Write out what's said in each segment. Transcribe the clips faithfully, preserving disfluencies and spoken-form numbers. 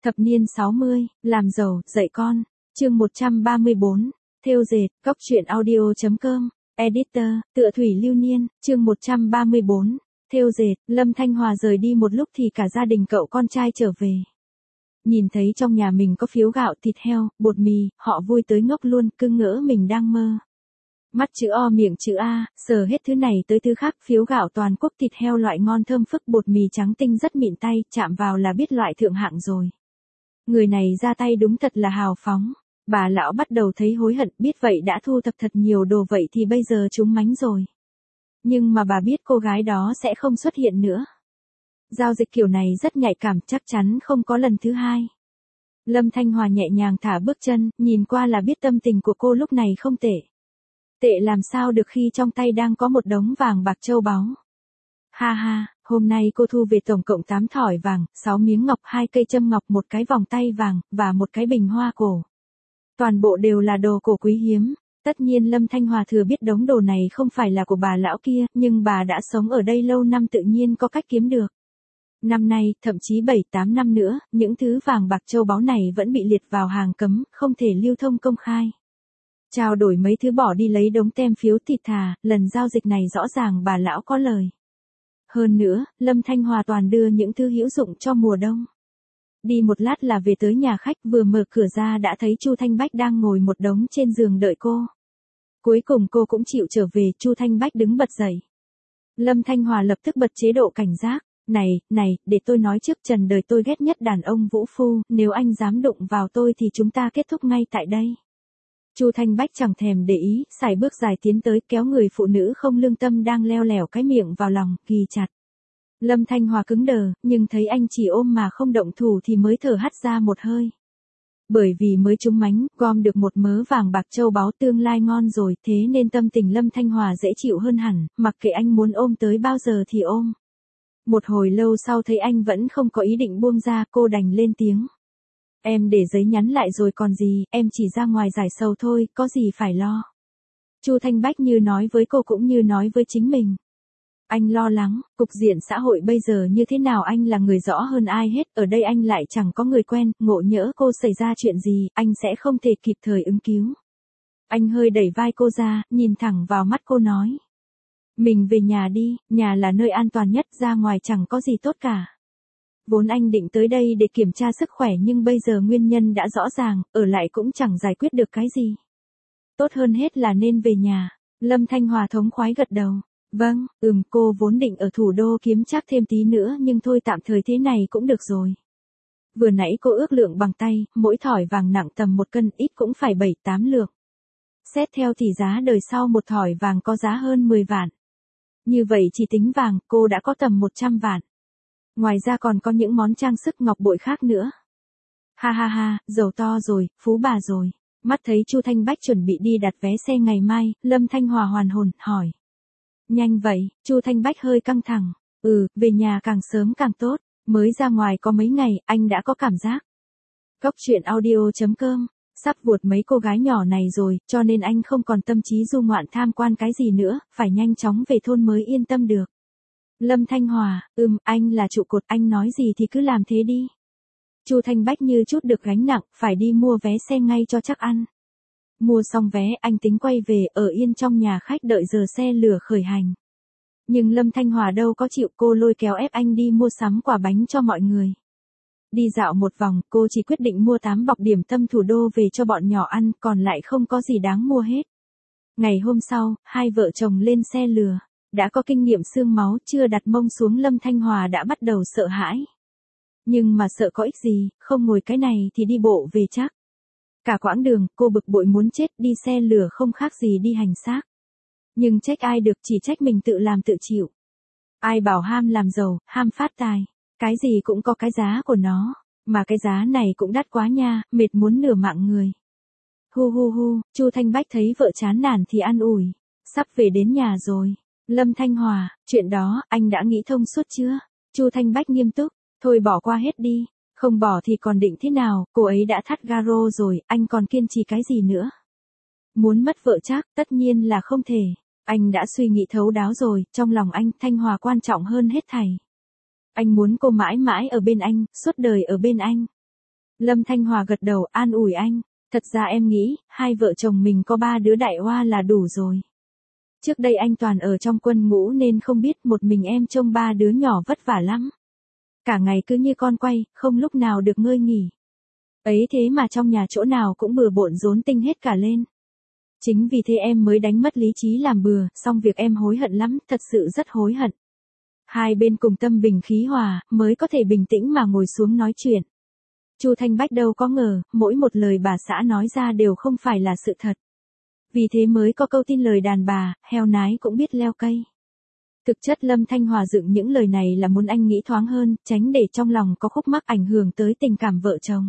Thập niên sáu mươi, làm giàu, dạy con. Chương một trăm ba mươi bốn, thêu dệt, góc truyện audio chấm com, editor, tựa thủy lưu niên, chương một trăm ba mươi bốn, thêu dệt, Lâm Thanh Hòa rời đi một lúc thì cả gia đình cậu con trai trở về. Nhìn thấy trong nhà mình có phiếu gạo, thịt heo, bột mì, họ vui tới ngốc luôn, cứ ngỡ mình đang mơ. Mắt chữ O miệng chữ A, sờ hết thứ này tới thứ khác, phiếu gạo toàn quốc, thịt heo loại ngon thơm phức, bột mì trắng tinh rất mịn tay, chạm vào là biết loại thượng hạng rồi. Người này ra tay đúng thật là hào phóng. Bà lão bắt đầu thấy hối hận, biết vậy đã thu thập thật nhiều đồ vậy thì bây giờ chúng mánh rồi. Nhưng mà bà biết cô gái đó sẽ không xuất hiện nữa. Giao dịch kiểu này rất nhạy cảm, chắc chắn không có lần thứ hai. Lâm Thanh Hòa nhẹ nhàng thả bước chân, nhìn qua là biết tâm tình của cô lúc này không tệ. Tệ làm sao được khi trong tay đang có một đống vàng bạc châu báu. Ha ha, hôm nay cô thu về tổng cộng tám thỏi vàng, sáu miếng ngọc, hai cây châm ngọc, một cái vòng tay vàng, và một cái bình hoa cổ. Toàn bộ đều là đồ cổ quý hiếm. Tất nhiên Lâm Thanh Hòa thừa biết đống đồ này không phải là của bà lão kia, nhưng bà đã sống ở đây lâu năm tự nhiên có cách kiếm được. Năm nay, thậm chí bảy tám năm nữa, những thứ vàng bạc châu báu này vẫn bị liệt vào hàng cấm, không thể lưu thông công khai. Trao đổi mấy thứ bỏ đi lấy đống tem phiếu thịt thà, lần giao dịch này rõ ràng bà lão có lời. Hơn nữa, Lâm Thanh Hòa toàn đưa những thứ hữu dụng cho mùa đông. Đi một lát là về tới nhà khách, vừa mở cửa ra đã thấy Chu Thanh Bách đang ngồi một đống trên giường đợi cô. Cuối cùng cô cũng chịu trở về, Chu Thanh Bách đứng bật dậy. Lâm Thanh Hòa lập tức bật chế độ cảnh giác. Này, này, để tôi nói trước, trần đời tôi ghét nhất đàn ông vũ phu, nếu anh dám đụng vào tôi thì chúng ta kết thúc ngay tại đây. Chu Thanh Bách chẳng thèm để ý, sải bước dài tiến tới, kéo người phụ nữ không lương tâm đang leo lẻo cái miệng vào lòng, ghì chặt. Lâm Thanh Hòa cứng đờ, nhưng thấy anh chỉ ôm mà không động thủ thì mới thở hắt ra một hơi. Bởi vì mới trúng mánh, gom được một mớ vàng bạc châu báu, tương lai ngon rồi, thế nên tâm tình Lâm Thanh Hòa dễ chịu hơn hẳn, mặc kệ anh muốn ôm tới bao giờ thì ôm. Một hồi lâu sau thấy anh vẫn không có ý định buông ra, cô đành lên tiếng. Em để giấy nhắn lại rồi còn gì, em chỉ ra ngoài giải sầu thôi, có gì phải lo. Chu Thanh Bách như nói với cô cũng như nói với chính mình. Anh lo lắng, cục diện xã hội bây giờ như thế nào anh là người rõ hơn ai hết, ở đây anh lại chẳng có người quen, ngộ nhỡ cô xảy ra chuyện gì, anh sẽ không thể kịp thời ứng cứu. Anh hơi đẩy vai cô ra, nhìn thẳng vào mắt cô nói. Mình về nhà đi, nhà là nơi an toàn nhất, ra ngoài chẳng có gì tốt cả. Vốn anh định tới đây để kiểm tra sức khỏe nhưng bây giờ nguyên nhân đã rõ ràng, ở lại cũng chẳng giải quyết được cái gì. Tốt hơn hết là nên về nhà. Lâm Thanh Hòa thống khoái gật đầu. Vâng, ừm, cô vốn định ở thủ đô kiếm chắc thêm tí nữa nhưng thôi tạm thời thế này cũng được rồi. Vừa nãy cô ước lượng bằng tay, mỗi thỏi vàng nặng tầm một cân, ít cũng phải bảy tám lượng. Xét theo thì giá đời sau một thỏi vàng có giá hơn mười vạn. Như vậy chỉ tính vàng, cô đã có tầm một trăm vạn. Ngoài ra còn có những món trang sức ngọc bội khác nữa. Ha ha ha, giàu to rồi, phú bà rồi. Mắt thấy Chu Thanh Bách chuẩn bị đi đặt vé xe ngày mai, Lâm Thanh Hòa hoàn hồn, hỏi. Nhanh vậy, Chu Thanh Bách hơi căng thẳng. Ừ, về nhà càng sớm càng tốt, mới ra ngoài có mấy ngày, anh đã có cảm giác. Góc truyện audio chấm com, sắp vuột mấy cô gái nhỏ này rồi, cho nên anh không còn tâm trí du ngoạn tham quan cái gì nữa, phải nhanh chóng về thôn mới yên tâm được. Lâm Thanh Hòa, ừm, anh là trụ cột, anh nói gì thì cứ làm thế đi. Chu Thanh Bách như chút được gánh nặng, phải đi mua vé xe ngay cho chắc ăn. Mua xong vé, anh tính quay về, ở yên trong nhà khách đợi giờ xe lửa khởi hành. Nhưng Lâm Thanh Hòa đâu có chịu, cô lôi kéo ép anh đi mua sắm quả bánh cho mọi người. Đi dạo một vòng, cô chỉ quyết định mua tám bọc điểm tâm thủ đô về cho bọn nhỏ ăn, còn lại không có gì đáng mua hết. Ngày hôm sau, hai vợ chồng lên xe lửa. Đã có kinh nghiệm xương máu, chưa đặt mông xuống Lâm Thanh Hòa đã bắt đầu sợ hãi. Nhưng mà sợ có ích gì, không ngồi cái này thì đi bộ về chắc. Cả quãng đường, cô bực bội muốn chết, đi xe lửa không khác gì đi hành xác. Nhưng trách ai được, chỉ trách mình tự làm tự chịu. Ai bảo ham làm giàu, ham phát tài. Cái gì cũng có cái giá của nó, mà cái giá này cũng đắt quá nha, mệt muốn nửa mạng người. Hu hu hu, Chu Thanh Bách thấy vợ chán nản thì an ủi. Sắp về đến nhà rồi. Lâm Thanh Hòa, chuyện đó, anh đã nghĩ thông suốt chưa? Chu Thanh Bách nghiêm túc, thôi bỏ qua hết đi, không bỏ thì còn định thế nào, cô ấy đã thắt garo rồi, anh còn kiên trì cái gì nữa? Muốn mất vợ chắc, tất nhiên là không thể, anh đã suy nghĩ thấu đáo rồi, trong lòng anh, Thanh Hòa quan trọng hơn hết thảy. Anh muốn cô mãi mãi ở bên anh, suốt đời ở bên anh. Lâm Thanh Hòa gật đầu an ủi anh, thật ra em nghĩ, hai vợ chồng mình có ba đứa đại hoa là đủ rồi. Trước đây anh toàn ở trong quân ngũ nên không biết một mình em trông ba đứa nhỏ vất vả lắm. Cả ngày cứ như con quay, không lúc nào được ngơi nghỉ. Ấy thế mà trong nhà chỗ nào cũng bừa bộn rốn tinh hết cả lên. Chính vì thế em mới đánh mất lý trí làm bừa, xong việc em hối hận lắm, thật sự rất hối hận. Hai bên cùng tâm bình khí hòa, mới có thể bình tĩnh mà ngồi xuống nói chuyện. Chu Thanh Bách đâu có ngờ, mỗi một lời bà xã nói ra đều không phải là sự thật. Vì thế mới có câu tin lời đàn bà, heo nái cũng biết leo cây. Thực chất Lâm Thanh Hòa dựng những lời này là muốn anh nghĩ thoáng hơn, tránh để trong lòng có khúc mắc ảnh hưởng tới tình cảm vợ chồng.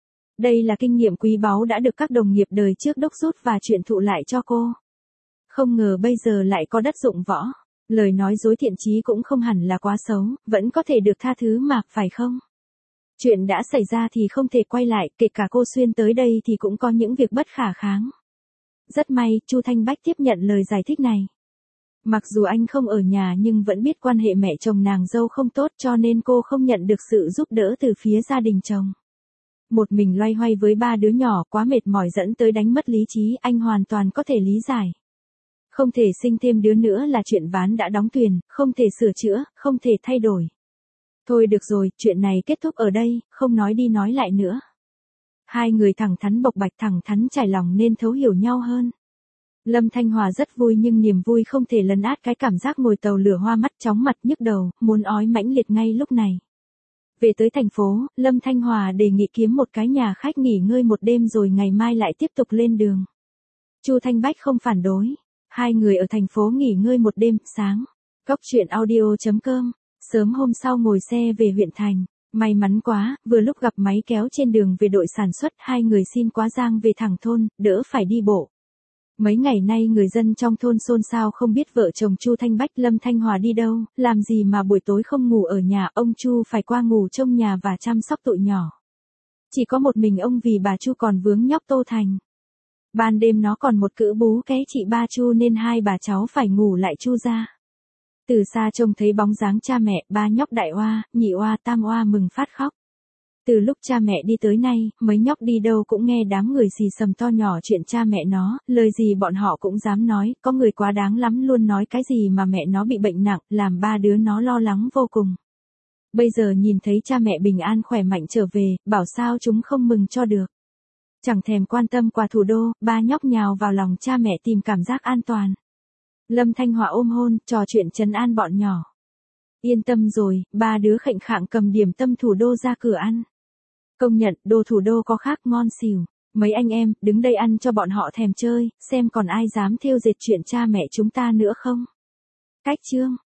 Đây là kinh nghiệm quý báu đã được các đồng nghiệp đời trước đúc rút và truyền thụ lại cho cô. Không ngờ bây giờ lại có đất dụng võ. Lời nói dối thiện chí cũng không hẳn là quá xấu, vẫn có thể được tha thứ mà, phải không? Chuyện đã xảy ra thì không thể quay lại, kể cả cô Xuyên tới đây thì cũng có những việc bất khả kháng. Rất may, Chu Thanh Bách tiếp nhận lời giải thích này. Mặc dù anh không ở nhà nhưng vẫn biết quan hệ mẹ chồng nàng dâu không tốt cho nên cô không nhận được sự giúp đỡ từ phía gia đình chồng. Một mình loay hoay với ba đứa nhỏ quá mệt mỏi dẫn tới đánh mất lý trí, anh hoàn toàn có thể lý giải. Không thể sinh thêm đứa nữa là chuyện ván đã đóng thuyền, không thể sửa chữa, không thể thay đổi. Thôi được rồi, chuyện này kết thúc ở đây, không nói đi nói lại nữa. Hai người thẳng thắn bộc bạch thẳng thắn trải lòng nên thấu hiểu nhau hơn. Lâm Thanh Hòa rất vui nhưng niềm vui không thể lấn át cái cảm giác ngồi tàu lửa hoa mắt chóng mặt nhức đầu, muốn ói mãnh liệt ngay lúc này. Về tới thành phố, Lâm Thanh Hòa đề nghị kiếm một cái nhà khách nghỉ ngơi một đêm rồi ngày mai lại tiếp tục lên đường. Chu Thanh Bách không phản đối. Hai người ở thành phố nghỉ ngơi một đêm, sáng. Góc chuyện audio chấm com. Sớm hôm sau ngồi xe về huyện thành. May mắn quá, vừa lúc gặp máy kéo trên đường về đội sản xuất, hai người xin quá giang về thẳng thôn, đỡ phải đi bộ. Mấy ngày nay người dân trong thôn xôn xao không biết vợ chồng Chu Thanh Bách Lâm Thanh Hòa đi đâu, làm gì mà buổi tối không ngủ ở nhà, ông Chu phải qua ngủ trong nhà và chăm sóc tụi nhỏ. Chỉ có một mình ông vì bà Chu còn vướng nhóc Tô Thành. Ban đêm nó còn một cữ bú ké chị ba Chu nên hai bà cháu phải ngủ lại Chu ra. Từ xa trông thấy bóng dáng cha mẹ, ba nhóc đại oa, nhị oa, tam oa mừng phát khóc. Từ lúc cha mẹ đi tới nay, mấy nhóc đi đâu cũng nghe đám người xì xầm to nhỏ chuyện cha mẹ nó, lời gì bọn họ cũng dám nói, có người quá đáng lắm luôn nói cái gì mà mẹ nó bị bệnh nặng, làm ba đứa nó lo lắng vô cùng. Bây giờ nhìn thấy cha mẹ bình an khỏe mạnh trở về, bảo sao chúng không mừng cho được. Chẳng thèm quan tâm qua thủ đô, ba nhóc nhào vào lòng cha mẹ tìm cảm giác an toàn. Lâm Thanh Hòa ôm hôn, trò chuyện trấn an bọn nhỏ. Yên tâm rồi, ba đứa khệnh khạng cầm điểm tâm thủ đô ra cửa ăn. Công nhận, đồ thủ đô có khác ngon xỉu. Mấy anh em, đứng đây ăn cho bọn họ thèm chơi, xem còn ai dám thêu dệt chuyện cha mẹ chúng ta nữa không. Cách chương.